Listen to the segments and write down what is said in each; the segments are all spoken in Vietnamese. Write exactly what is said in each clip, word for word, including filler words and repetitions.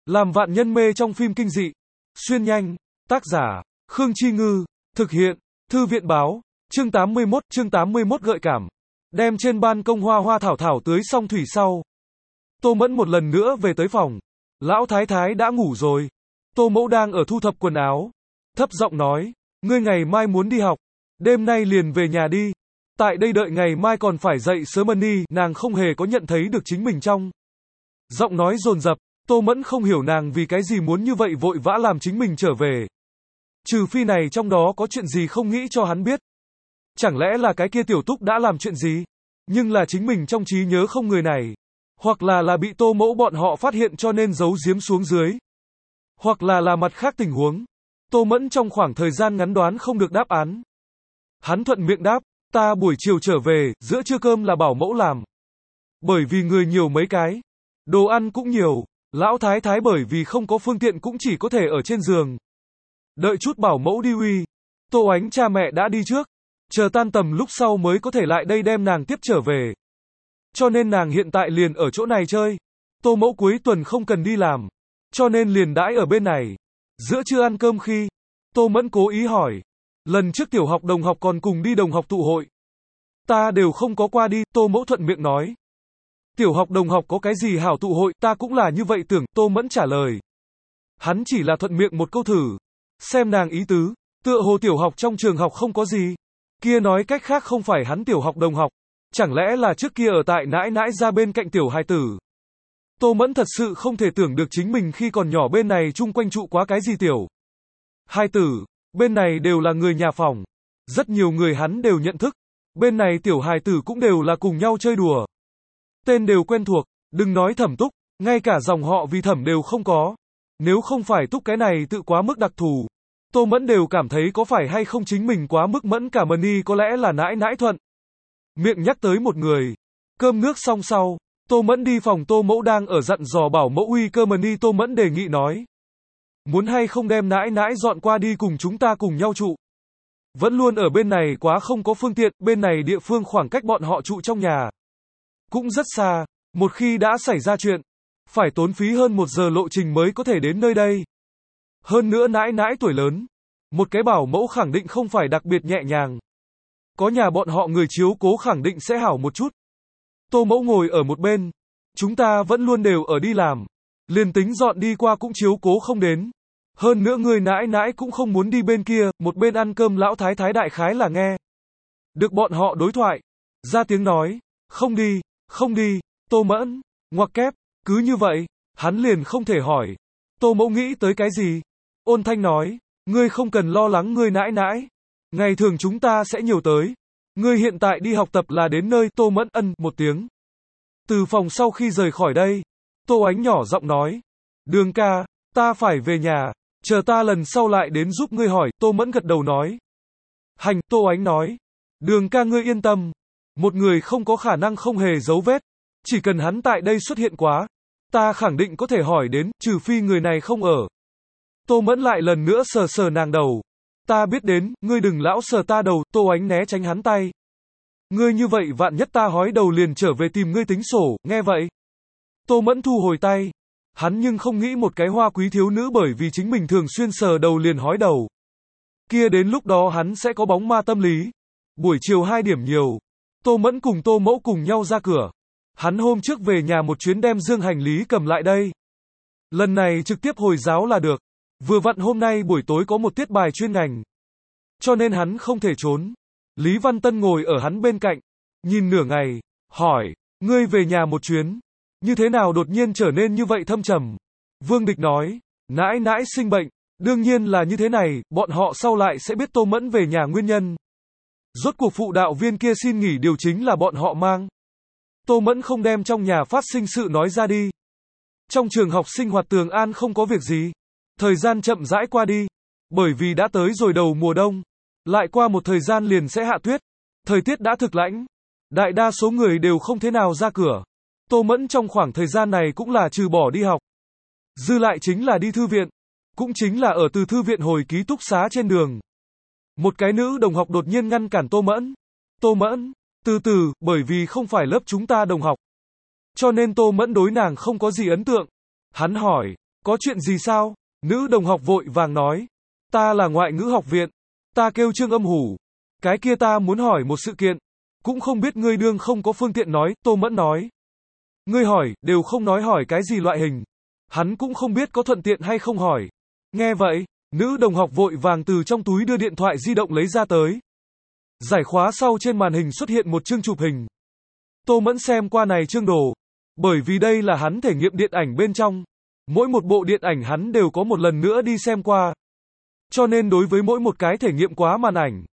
Làm vạn nhân mê trong phim kinh dị. Xuyên nhanh. Tác giả, Khương Chi Ngư. Thực hiện, Thư viện báo. Chương tám mươi mốt, chương tám mươi mốt gợi cảm. Đem trên ban công hoa hoa thảo thảo tưới xong thủy sau. Tô Mẫn một lần nữa về tới phòng. Lão Thái Thái đã ngủ rồi. Tô Mẫu đang ở thu thập quần áo. Thấp giọng nói, ngươi ngày mai muốn đi học. Đêm nay liền về nhà đi. Tại đây đợi ngày mai còn phải dậy sớm ân đi. Nàng không hề có nhận thấy được chính mình trong giọng nói dồn dập. Tô Mẫn không hiểu nàng vì cái gì muốn như vậy vội vã làm chính mình trở về. Trừ phi này trong đó có chuyện gì không nghĩ cho hắn biết. Chẳng lẽ là cái kia tiểu túc đã làm chuyện gì? Nhưng là chính mình trong trí nhớ không người này. Hoặc là là bị Tô Mẫu bọn họ phát hiện cho nên giấu giếm xuống dưới. Hoặc là là mặt khác tình huống. Tô Mẫn trong khoảng thời gian ngắn đoán không được đáp án. Hắn thuận miệng đáp, ta buổi chiều trở về, giữa trưa cơm là bảo mẫu làm. Bởi vì người nhiều mấy cái. Đồ ăn cũng nhiều. Lão Thái Thái bởi vì không có phương tiện cũng chỉ có thể ở trên giường. Đợi chút bảo mẫu đi uy. Tô Ánh cha mẹ đã đi trước. Chờ tan tầm lúc sau mới có thể lại đây đem nàng tiếp trở về. Cho nên nàng hiện tại liền ở chỗ này chơi. Tô Mẫu cuối tuần không cần đi làm. Cho nên liền đãi ở bên này. Giữa trưa ăn cơm khi. Tô Mẫn cố ý hỏi. Lần trước tiểu học đồng học còn cùng đi đồng học tụ hội. Ta đều không có qua đi, Tô Mẫu thuận miệng nói. Tiểu học đồng học có cái gì hảo tụ hội, ta cũng là như vậy tưởng, Tô Mẫn trả lời. Hắn chỉ là thuận miệng một câu thử. Xem nàng ý tứ, tựa hồ tiểu học trong trường học không có gì. Kia nói cách khác không phải hắn tiểu học đồng học. Chẳng lẽ là trước kia ở tại nãi nãi ra bên cạnh tiểu hài tử. Tô Mẫn thật sự không thể tưởng được chính mình khi còn nhỏ bên này chung quanh trụ quá cái gì tiểu hài tử, bên này đều là người nhà phòng. Rất nhiều người hắn đều nhận thức. Bên này tiểu hài tử cũng đều là cùng nhau chơi đùa. Tên đều quen thuộc, đừng nói Thẩm Túc, ngay cả dòng họ vì Thẩm đều không có. Nếu không phải Túc cái này tự quá mức đặc thù, Tô Mẫn đều cảm thấy có phải hay không chính mình quá mức mẫn cả mần đi có lẽ là nãi nãi thuận. Miệng nhắc tới một người. Cơm nước xong sau, Tô Mẫn đi phòng Tô Mẫu đang ở dặn dò bảo mẫu uy cơm mần đi Tô Mẫn đề nghị nói. Muốn hay không đem nãi nãi dọn qua đi cùng chúng ta cùng nhau trụ. Vẫn luôn ở bên này quá không có phương tiện, bên này địa phương khoảng cách bọn họ trụ trong nhà cũng rất xa, một khi đã xảy ra chuyện, phải tốn phí hơn một giờ lộ trình mới có thể đến nơi đây. Hơn nữa nãi nãi tuổi lớn, một cái bảo mẫu khẳng định không phải đặc biệt nhẹ nhàng. Có nhà bọn họ người chiếu cố khẳng định sẽ hảo một chút. Tô Mẫu ngồi ở một bên, chúng ta vẫn luôn đều ở đi làm, liền tính dọn đi qua cũng chiếu cố không đến. Hơn nữa người nãi nãi cũng không muốn đi bên kia, một bên ăn cơm lão thái thái đại khái là nghe được bọn họ đối thoại, ra tiếng nói, không đi. Không đi, Tô Mẫn, ngoặc kép, cứ như vậy, hắn liền không thể hỏi. Tô Mẫu nghĩ tới cái gì? Ôn thanh nói, ngươi không cần lo lắng ngươi nãi nãi. Ngày thường chúng ta sẽ nhiều tới. Ngươi hiện tại đi học tập là đến nơi Tô Mẫn ân một tiếng. Từ phòng sau khi rời khỏi đây, Tô Ánh nhỏ giọng nói. Đường ca, ta phải về nhà, chờ ta lần sau lại đến giúp ngươi hỏi, Tô Mẫn gật đầu nói. Hành, Tô Ánh nói. Đường ca ngươi yên tâm. Một người không có khả năng không hề dấu vết. Chỉ cần hắn tại đây xuất hiện quá, ta khẳng định có thể hỏi đến, trừ phi người này không ở. Tô Mẫn lại lần nữa sờ sờ nàng đầu. Ta biết đến, ngươi đừng lão sờ ta đầu, Tô Ánh né tránh hắn tay. Ngươi như vậy vạn nhất ta hói đầu liền trở về tìm ngươi tính sổ, nghe vậy. Tô Mẫn thu hồi tay. Hắn nhưng không nghĩ một cái hoa quý thiếu nữ bởi vì chính mình thường xuyên sờ đầu liền hói đầu. Kia đến lúc đó hắn sẽ có bóng ma tâm lý. Buổi chiều hai điểm nhiều. Tô Mẫn cùng Tô Mẫu cùng nhau ra cửa. Hắn hôm trước về nhà một chuyến đem dương hành lý cầm lại đây. Lần này trực tiếp hồi giáo là được. Vừa vặn hôm nay buổi tối có một tiết bài chuyên ngành. Cho nên hắn không thể trốn. Lý Văn Tân ngồi ở hắn bên cạnh. Nhìn nửa ngày. Hỏi. Ngươi về nhà một chuyến. Như thế nào đột nhiên trở nên như vậy thâm trầm? Vương Địch nói. Nãi nãi sinh bệnh. Đương nhiên là như thế này. Bọn họ sau lại sẽ biết Tô Mẫn về nhà nguyên nhân. Rốt cuộc phụ đạo viên kia xin nghỉ điều chính là bọn họ mang. Tô Mẫn không đem trong nhà phát sinh sự nói ra đi. Trong trường học sinh hoạt Tường An không có việc gì. Thời gian chậm rãi qua đi. Bởi vì đã tới rồi đầu mùa đông. Lại qua một thời gian liền sẽ hạ tuyết. Thời tiết đã thực lãnh. Đại đa số người đều không thế nào ra cửa. Tô Mẫn trong khoảng thời gian này cũng là trừ bỏ đi học. Dư lại chính là đi thư viện. Cũng chính là ở từ thư viện hồi ký túc xá trên đường. Một cái nữ đồng học đột nhiên ngăn cản Tô Mẫn. Tô Mẫn, từ từ, bởi vì không phải lớp chúng ta đồng học. Cho nên Tô Mẫn đối nàng không có gì ấn tượng. Hắn hỏi, Có chuyện gì sao? Nữ đồng học vội vàng nói. Ta là ngoại ngữ học viện. Ta kêu Trương Âm Hủ. Cái kia ta muốn hỏi một sự kiện. Cũng không biết ngươi đương không có phương tiện nói, Tô Mẫn nói. Ngươi hỏi, đều không nói hỏi cái gì loại hình. Hắn cũng không biết có thuận tiện hay không hỏi. Nghe vậy, nữ đồng học vội vàng từ trong túi đưa điện thoại di động lấy ra tới. Giải khóa sau trên màn hình xuất hiện một chương chụp hình. Tô Mẫn xem qua này chương đồ. Bởi vì đây là hắn thể nghiệm điện ảnh bên trong. Mỗi một bộ điện ảnh hắn đều có một lần nữa đi xem qua. Cho nên đối với mỗi một cái thể nghiệm quá màn ảnh,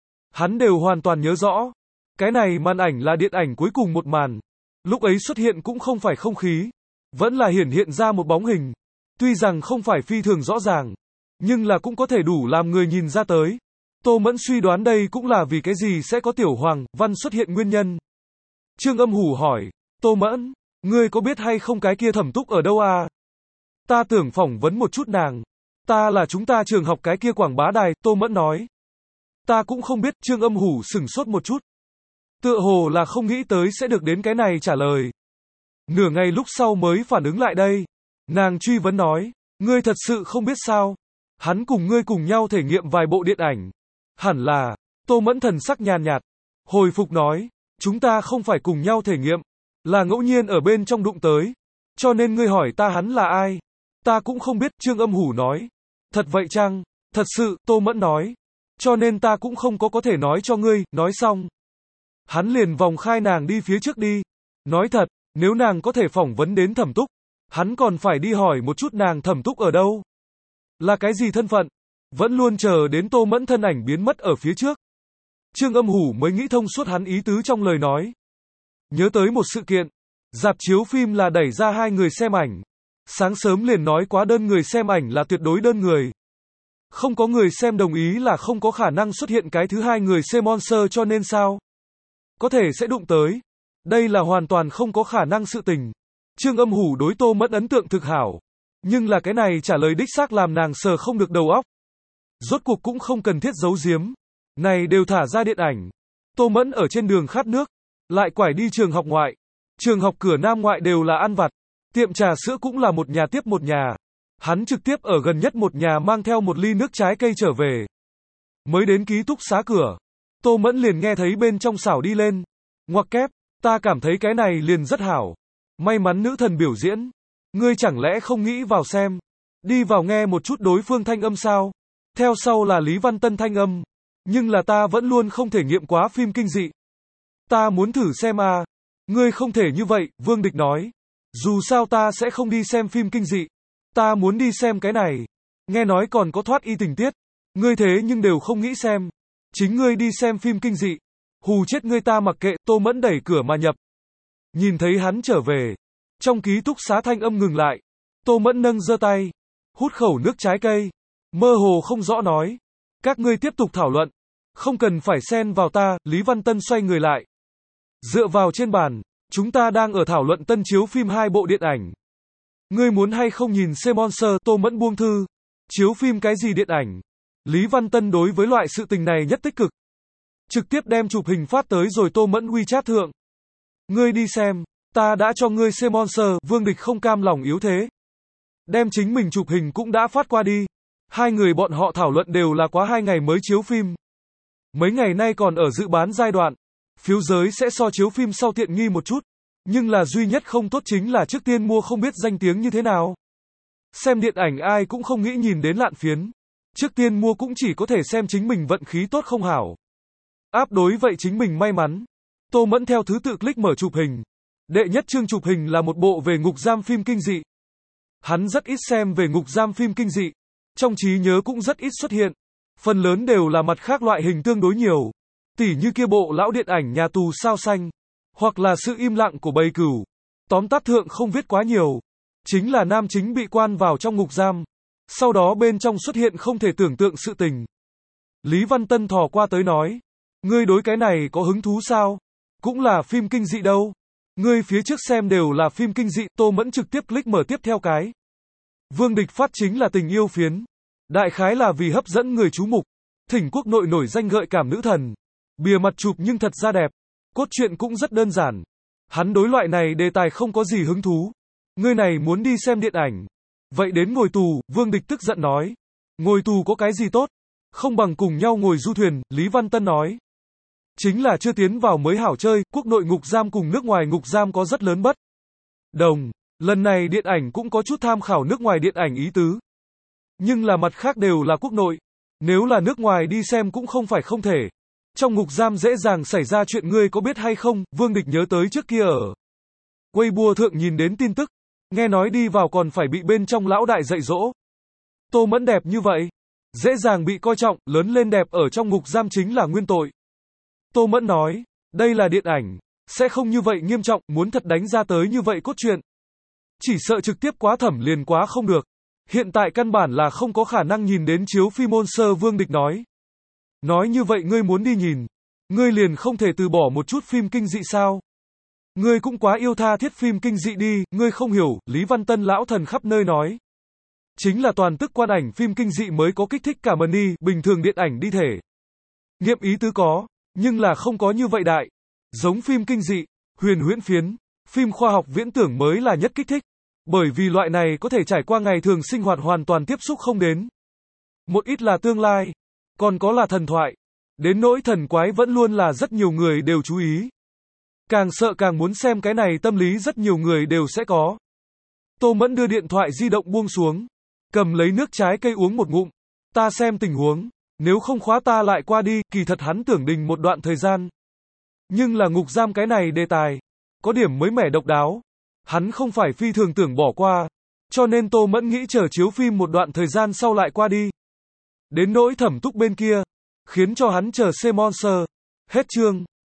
hắn đều hoàn toàn nhớ rõ. Cái này màn ảnh là điện ảnh cuối cùng một màn. Lúc ấy xuất hiện cũng không phải không khí. Vẫn là hiển hiện ra một bóng hình. Tuy rằng không phải phi thường rõ ràng, nhưng là cũng có thể đủ làm người nhìn ra tới. Tô Mẫn suy đoán đây cũng là vì cái gì sẽ có Tiểu Hoàng Văn xuất hiện nguyên nhân. Trương Âm Hủ hỏi, Tô Mẫn, ngươi có biết hay không cái kia Thẩm Túc ở đâu à? Ta tưởng phỏng vấn một chút nàng. Ta là chúng ta trường học cái kia quảng bá đài, Tô Mẫn nói. Ta cũng không biết, Trương Âm Hủ sửng sốt một chút. Tựa hồ là không nghĩ tới sẽ được đến cái này trả lời. Nửa ngày lúc sau mới phản ứng lại đây. Nàng truy vấn nói, ngươi thật sự không biết sao? Hắn cùng ngươi cùng nhau thể nghiệm vài bộ điện ảnh. Hẳn là, Tô Mẫn thần sắc nhàn nhạt, hồi phục nói, chúng ta không phải cùng nhau thể nghiệm, là ngẫu nhiên ở bên trong đụng tới. Cho nên ngươi hỏi ta hắn là ai? Ta cũng không biết, Trương Âm Hủ nói. Thật vậy chăng? Thật sự, Tô Mẫn nói. Cho nên ta cũng không có có thể nói cho ngươi, nói xong. Hắn liền vòng khai nàng đi phía trước đi. Nói thật, nếu nàng có thể phỏng vấn đến Thẩm Túc, hắn còn phải đi hỏi một chút nàng Thẩm Túc ở đâu. Là cái gì thân phận? Vẫn luôn chờ đến Tô Mẫn thân ảnh biến mất ở phía trước. Trương Âm Hủ mới nghĩ thông suốt hắn ý tứ trong lời nói. Nhớ tới một sự kiện. Rạp chiếu phim là đẩy ra hai người xem ảnh. Sáng sớm liền nói quá đơn người xem ảnh là tuyệt đối đơn người. Không có người xem đồng ý là không có khả năng xuất hiện cái thứ hai người xem monster cho nên sao? Có thể sẽ đụng tới. Đây là hoàn toàn không có khả năng sự tình. Trương Âm Hủ đối Tô Mẫn ấn tượng thực hảo. Nhưng là cái này trả lời đích xác làm nàng sờ không được đầu óc. Rốt cuộc cũng không cần thiết giấu giếm. Này đều thả ra điện ảnh. Tô Mẫn ở trên đường khát nước. Lại quải đi trường học ngoại. Trường học cửa nam ngoại đều là ăn vặt. Tiệm trà sữa cũng là một nhà tiếp một nhà. Hắn trực tiếp ở gần nhất một nhà mang theo một ly nước trái cây trở về. Mới đến ký túc xá cửa. Tô Mẫn liền nghe thấy bên trong xảo đi lên. Ngoặc kép, ta cảm thấy cái này liền rất hảo. May mắn nữ thần biểu diễn. Ngươi chẳng lẽ không nghĩ vào xem. Đi vào nghe một chút đối phương thanh âm sao. Theo sau là Lý Văn Tân thanh âm. Nhưng là ta vẫn luôn không thể nghiệm quá phim kinh dị. Ta muốn thử xem à. Ngươi không thể như vậy, Vương Địch nói. Dù sao ta sẽ không đi xem phim kinh dị. Ta muốn đi xem cái này. Nghe nói còn có thoát y tình tiết. Ngươi thế nhưng đều không nghĩ xem. Chính ngươi đi xem phim kinh dị. Hù chết ngươi ta mặc kệ, Tô Mẫn đẩy cửa mà nhập. Nhìn thấy hắn trở về. Trong ký túc xá thanh âm ngừng lại. Tô Mẫn nâng giơ tay. Hút khẩu nước trái cây. Mơ hồ không rõ nói. Các ngươi tiếp tục thảo luận. Không cần phải xen vào ta, Lý Văn Tân xoay người lại. Dựa vào trên bàn. Chúng ta đang ở thảo luận tân chiếu phim hai bộ điện ảnh. Ngươi muốn hay không nhìn C-Monster, Tô Mẫn buông thư. Chiếu phim cái gì điện ảnh? Lý Văn Tân đối với loại sự tình này nhất tích cực. Trực tiếp đem chụp hình phát tới rồi Tô Mẫn WeChat thượng. Ngươi đi xem, ta đã cho ngươi C-Monster, Vương Địch không cam lòng yếu thế. Đem chính mình chụp hình cũng đã phát qua đi. Hai người bọn họ thảo luận đều là quá hai ngày mới chiếu phim. Mấy ngày nay còn ở dự bán giai đoạn. Phiếu giới sẽ so chiếu phim sau tiện nghi một chút. Nhưng là duy nhất không tốt chính là trước tiên mua không biết danh tiếng như thế nào. Xem điện ảnh ai cũng không nghĩ nhìn đến lạn phiến. Trước tiên mua cũng chỉ có thể xem chính mình vận khí tốt không hảo. Áp đối vậy chính mình may mắn. Tô Mẫn theo thứ tự click mở chụp hình. Đệ nhất chương chụp hình là một bộ về ngục giam phim kinh dị. Hắn rất ít xem về ngục giam phim kinh dị. Trong trí nhớ cũng rất ít xuất hiện. Phần lớn đều là mặt khác loại hình tương đối nhiều. Tỉ như kia bộ lão điện ảnh nhà tù sao xanh. Hoặc là sự im lặng của bầy cừu. Tóm tắt thượng không viết quá nhiều. Chính là nam chính bị quan vào trong ngục giam. Sau đó bên trong xuất hiện không thể tưởng tượng sự tình. Lý Văn Tân thò qua tới nói. Ngươi đối cái này có hứng thú sao? Cũng là phim kinh dị đâu. Ngươi phía trước xem đều là phim kinh dị. Tô Mẫn trực tiếp click mở tiếp theo cái. Vương Địch phát chính là tình yêu phiến. Đại khái là vì hấp dẫn người chú mục. Thỉnh quốc nội nổi danh gợi cảm nữ thần. Bìa mặt chụp nhưng thật ra đẹp. Cốt truyện cũng rất đơn giản. Hắn đối loại này đề tài không có gì hứng thú. Ngươi này muốn đi xem điện ảnh. Vậy đến ngồi tù, Vương Địch tức giận nói. Ngồi tù có cái gì tốt? Không bằng cùng nhau ngồi du thuyền, Lý Văn Tân nói. Chính là chưa tiến vào mới hảo chơi, quốc nội ngục giam cùng nước ngoài ngục giam có rất lớn bất đồng. Lần này điện ảnh cũng có chút tham khảo nước ngoài điện ảnh ý tứ. Nhưng là mặt khác đều là quốc nội. Nếu là nước ngoài đi xem cũng không phải không thể. Trong ngục giam dễ dàng xảy ra chuyện, ngươi có biết hay không? Vương Địch nhớ tới trước kia ở Weibo thượng nhìn đến tin tức. Nghe nói đi vào còn phải bị bên trong lão đại dạy dỗ. Tô Mẫn đẹp như vậy. Dễ dàng bị coi trọng, lớn lên đẹp ở trong ngục giam chính là nguyên tội. Tô Mẫn nói, đây là điện ảnh. Sẽ không như vậy nghiêm trọng, muốn thật đánh ra tới như vậy cốt truyện. Chỉ sợ trực tiếp quá thẩm liền quá không được. Hiện tại căn bản là không có khả năng nhìn đến chiếu phim Monster, Vương Địch nói. Nói như vậy ngươi muốn đi nhìn. Ngươi liền không thể từ bỏ một chút phim kinh dị sao? Ngươi cũng quá yêu tha thiết phim kinh dị đi, ngươi không hiểu, Lý Văn Tân lão thần khắp nơi nói. Chính là toàn tức quan ảnh phim kinh dị mới có kích thích cả mần đi, bình thường điện ảnh đi thể. Nghiệm ý tứ có, nhưng là không có như vậy đại. Giống phim kinh dị, huyền huyễn phiến, phim khoa học viễn tưởng mới là nhất kích thích. Bởi vì loại này có thể trải qua ngày thường sinh hoạt hoàn toàn tiếp xúc không đến. Một ít là tương lai, còn có là thần thoại. Đến nỗi thần quái vẫn luôn là rất nhiều người đều chú ý. Càng sợ càng muốn xem, cái này tâm lý rất nhiều người đều sẽ có. Tô Mẫn đưa điện thoại di động buông xuống. Cầm lấy nước trái cây uống một ngụm. Ta xem tình huống. Nếu không khóa ta lại qua đi, kỳ thật hắn tưởng đình một đoạn thời gian. Nhưng là ngục giam cái này đề tài. Có điểm mới mẻ độc đáo. Hắn không phải phi thường tưởng bỏ qua. Cho nên Tô Mẫn nghĩ chờ chiếu phim một đoạn thời gian sau lại qua đi. Đến nỗi Thẩm Túc bên kia. Khiến cho hắn chờ xem Monster. Hết chương.